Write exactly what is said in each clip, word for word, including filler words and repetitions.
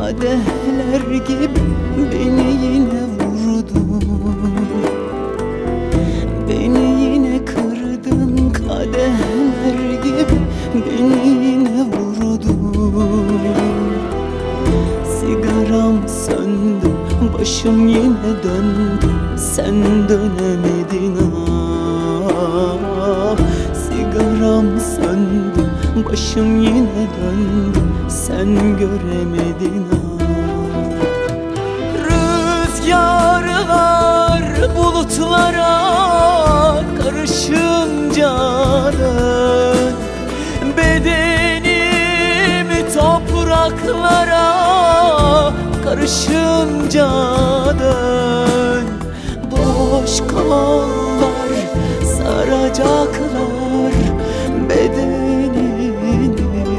kadehler gibi beni yine vurdun. Beni yine kırdın, kadehler gibi beni yine vurdun. Sigaram söndü, başım yine döndü, sen dönemedin ah. Sigaram söndü, başım yine döndü, sen göremedin ah. Rüzgarlar bulutlara karışınca dön, bedenimi topraklara karışınca dön. Boş kollar saracaklar bedenini,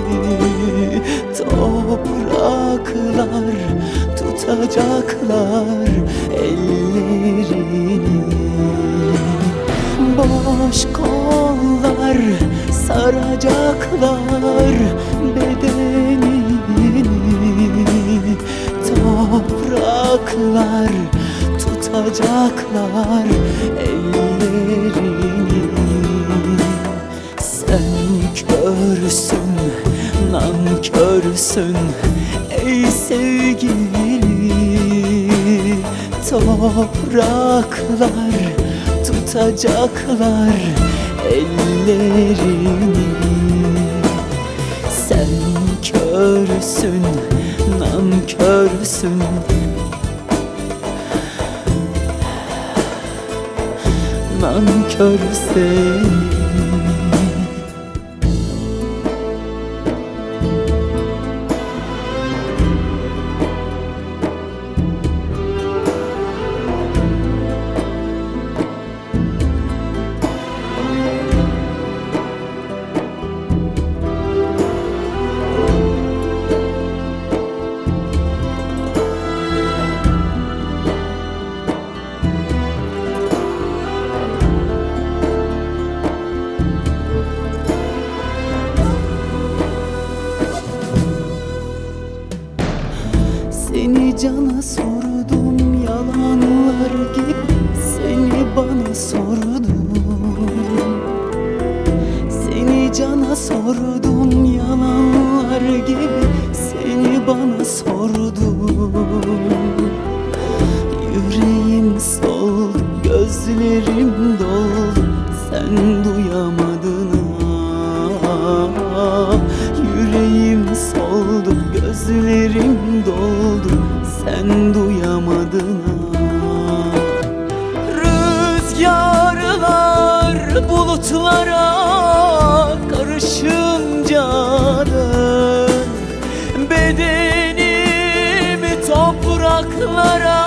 topraklar tutacaklar ellerini. Boş kollar saracaklar bedenini, topraklar tutacaklar ellerini. Sen körsün, nankörsün ey sevgili. Topraklar tutacaklar ellerini. Sen körsün, nankörsün, nankör seni. Seni cana sordum yalanlar gibi, seni bana sordum. Seni cana sordum yalanlar gibi, seni bana sordum. Yüreğim soldu, gözlerim doldu, sen duyamadın ah. Yüreğim soldu, gözlerim doldu, sen duyamadın ah. Rüzgarlar bulutlara karışınca dön, bedenimi topraklara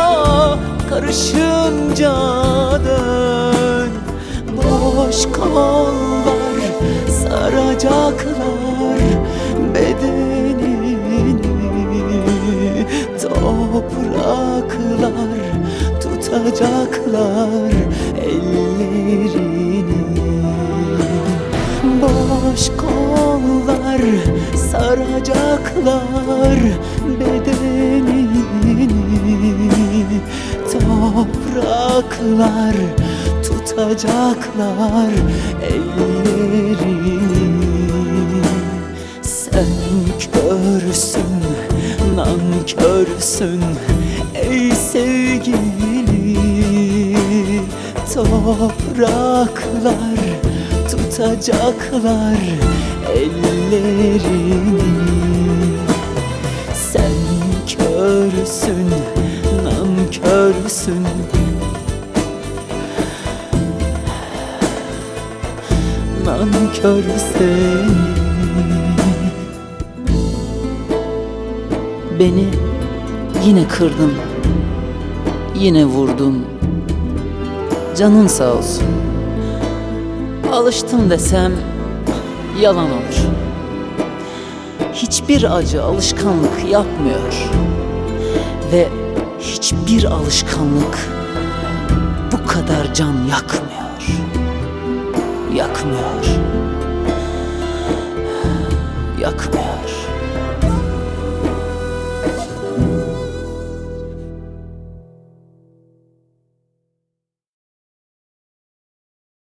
karışınca dön. Boş kollar saracaklar bedenini, topraklar tutacaklar ellerini. Boş kollar saracaklar bedenini, topraklar tutacaklar ellerini. Sen körsün, nankörsün ey sevgili. Topraklar tutacaklar ellerini. Sen körsün, nankörsün, nankör seni. Beni yine kırdın, yine vurdun. Canın sağ olsun. Alıştım desem yalan olur. Hiçbir acı alışkanlık yapmıyor ve hiçbir alışkanlık bu kadar can yakmıyor. Yakmıyor. Yakmıyor.